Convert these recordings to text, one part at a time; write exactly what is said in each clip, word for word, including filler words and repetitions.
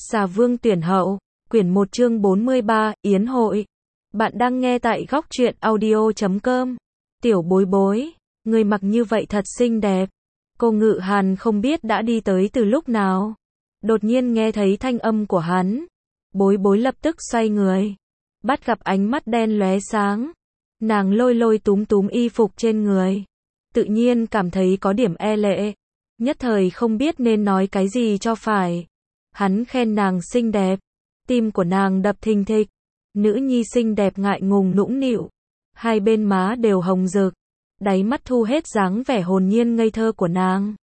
Xà Vương tuyển hậu, quyển một chương bốn mươi ba, Yến hội. Bạn đang nghe tại góc truyện audio chấm com. Tiểu bối bối, người mặc như vậy thật xinh đẹp. Cô Ngự Hàn không biết đã đi tới từ lúc nào. Đột nhiên nghe thấy thanh âm của hắn. Bối bối lập tức xoay người. Bắt gặp ánh mắt đen lóe sáng. Nàng lôi lôi túm túm y phục trên người. Tự nhiên cảm thấy có điểm e lệ. Nhất thời không biết nên nói cái gì cho phải. Hắn khen nàng xinh đẹp. Tim của nàng đập thình thịch. Nữ nhi xinh đẹp ngại ngùng nũng nịu. Hai bên má đều hồng rực. Đáy mắt thu hết dáng vẻ hồn nhiên ngây thơ của nàng.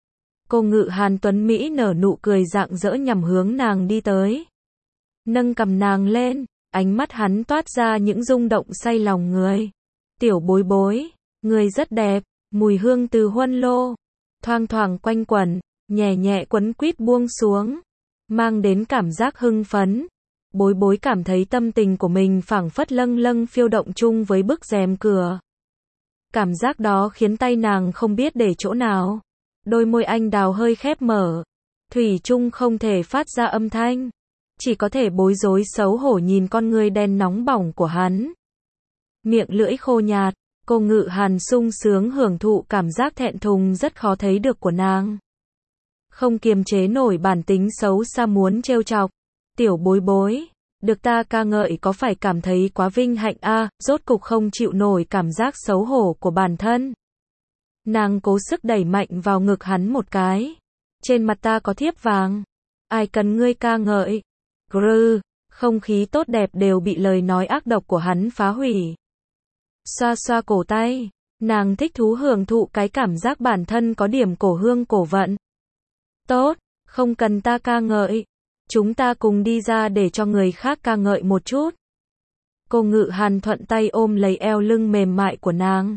Cô Ngự Hàn tuấn Mỹ nở nụ cười rạng rỡ nhằm hướng nàng đi tới. Nâng cầm nàng lên, ánh mắt hắn toát ra những rung động say lòng người. Tiểu bối bối, người rất đẹp, mùi hương từ huân lô. Thoang thoảng quanh quẩn, nhẹ nhẹ quấn quýt buông xuống. Mang đến cảm giác hưng phấn. Bối bối cảm thấy tâm tình của mình phảng phất lâng lâng phiêu động chung với bức rèm cửa. Cảm giác đó khiến tay nàng không biết để chỗ nào. Đôi môi anh đào hơi khép mở. Thủy chung không thể phát ra âm thanh. Chỉ có thể bối rối xấu hổ nhìn con người đen nóng bỏng của hắn. Miệng lưỡi khô nhạt, cô Ngự Hàn sung sướng hưởng thụ cảm giác thẹn thùng rất khó thấy được của nàng. Không kiềm chế nổi bản tính xấu xa muốn trêu chọc. Tiểu bối bối, được ta ca ngợi có phải cảm thấy quá vinh hạnh a, à, rốt cục không chịu nổi cảm giác xấu hổ của bản thân. Nàng cố sức đẩy mạnh vào ngực hắn một cái. Trên mặt ta có thiếp vàng. Ai cần ngươi ca ngợi. Grư, không khí tốt đẹp đều bị lời nói ác độc của hắn phá hủy. Xoa xoa cổ tay, nàng thích thú hưởng thụ cái cảm giác bản thân có điểm cổ hương cổ vận. Tốt, không cần ta ca ngợi. Chúng ta cùng đi ra để cho người khác ca ngợi một chút. Cô Ngự Hàn thuận tay ôm lấy eo lưng mềm mại của nàng.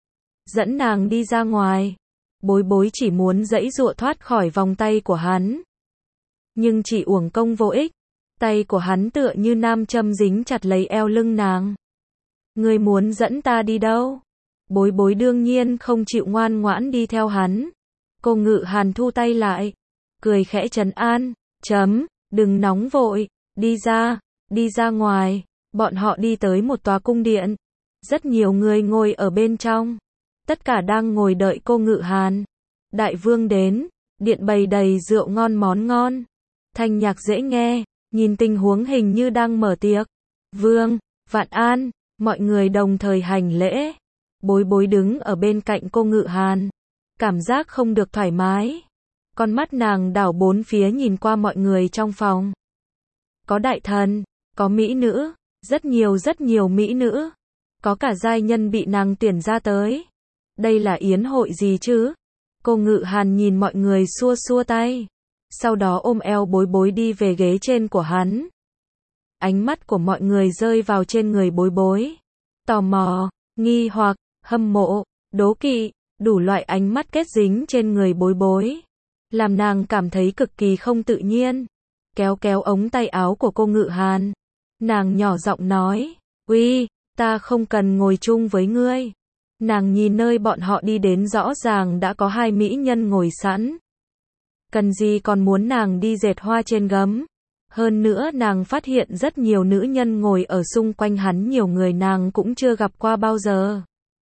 Dẫn nàng đi ra ngoài. Bối bối chỉ muốn giãy giụa thoát khỏi vòng tay của hắn. Nhưng chỉ uổng công vô ích. Tay của hắn tựa như nam châm dính chặt lấy eo lưng nàng. Ngươi muốn dẫn ta đi đâu? Bối bối đương nhiên không chịu ngoan ngoãn đi theo hắn. Cô Ngự Hàn thu tay lại. Cười khẽ trấn an. Chấm, đừng nóng vội. Đi ra, đi ra ngoài. Bọn họ đi tới một tòa cung điện. Rất nhiều người ngồi ở bên trong. Tất cả đang ngồi đợi cô Ngự Hàn. Đại vương đến. Điện bày đầy rượu ngon món ngon. Thanh nhạc dễ nghe. Nhìn tình huống hình như đang mở tiệc. Vương, vạn an. Mọi người đồng thời hành lễ. Bối bối đứng ở bên cạnh cô Ngự Hàn. Cảm giác không được thoải mái. Con mắt nàng đảo bốn phía nhìn qua mọi người trong phòng. Có đại thần, có mỹ nữ, rất nhiều rất nhiều mỹ nữ. Có cả giai nhân bị nàng tuyển ra tới. Đây là yến hội gì chứ? Cô Ngự Hàn nhìn mọi người xua xua tay. Sau đó ôm eo bối bối đi về ghế trên của hắn. Ánh mắt của mọi người rơi vào trên người bối bối. Tò mò, nghi hoặc, hâm mộ, đố kỵ, đủ loại ánh mắt kết dính trên người bối bối. Làm nàng cảm thấy cực kỳ không tự nhiên. Kéo kéo ống tay áo của cô Ngự Hàn. Nàng nhỏ giọng nói, uy, ta không cần ngồi chung với ngươi. Nàng nhìn nơi bọn họ đi đến rõ ràng đã có hai mỹ nhân ngồi sẵn. Cần gì còn muốn nàng đi dệt hoa trên gấm. Hơn nữa nàng phát hiện rất nhiều nữ nhân ngồi ở xung quanh hắn, nhiều người nàng cũng chưa gặp qua bao giờ.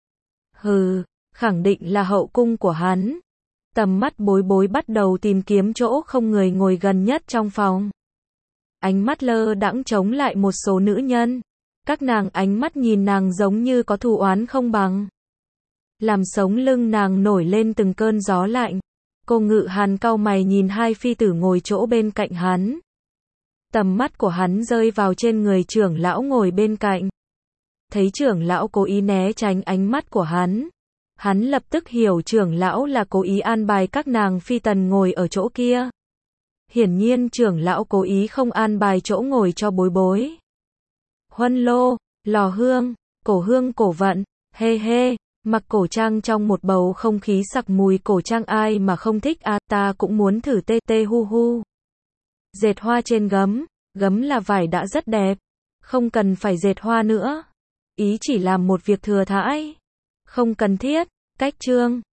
Hừ, khẳng định là hậu cung của hắn. Tầm mắt bối bối bắt đầu tìm kiếm chỗ không người ngồi gần nhất trong phòng. Ánh mắt lơ đãng chống lại một số nữ nhân. Các nàng ánh mắt nhìn nàng giống như có thù oán không bằng. Làm sống lưng nàng nổi lên từng cơn gió lạnh. Cô Ngự Hàn cau mày nhìn hai phi tử ngồi chỗ bên cạnh hắn. Tầm mắt của hắn rơi vào trên người trưởng lão ngồi bên cạnh. Thấy trưởng lão cố ý né tránh ánh mắt của hắn. Hắn lập tức hiểu trưởng lão là cố ý an bài các nàng phi tần ngồi ở chỗ kia. Hiển nhiên trưởng lão cố ý không an bài chỗ ngồi cho bối bối. Huân lô, lò hương, cổ hương cổ vận, hê hê, mặc cổ trang trong một bầu không khí sặc mùi cổ trang ai mà không thích à, ta cũng muốn thử tê tê hu hu. Dệt hoa trên gấm, gấm là vải đã rất đẹp. Không cần phải dệt hoa nữa. Ý chỉ làm một việc thừa thãi. Không cần thiết, cách chương.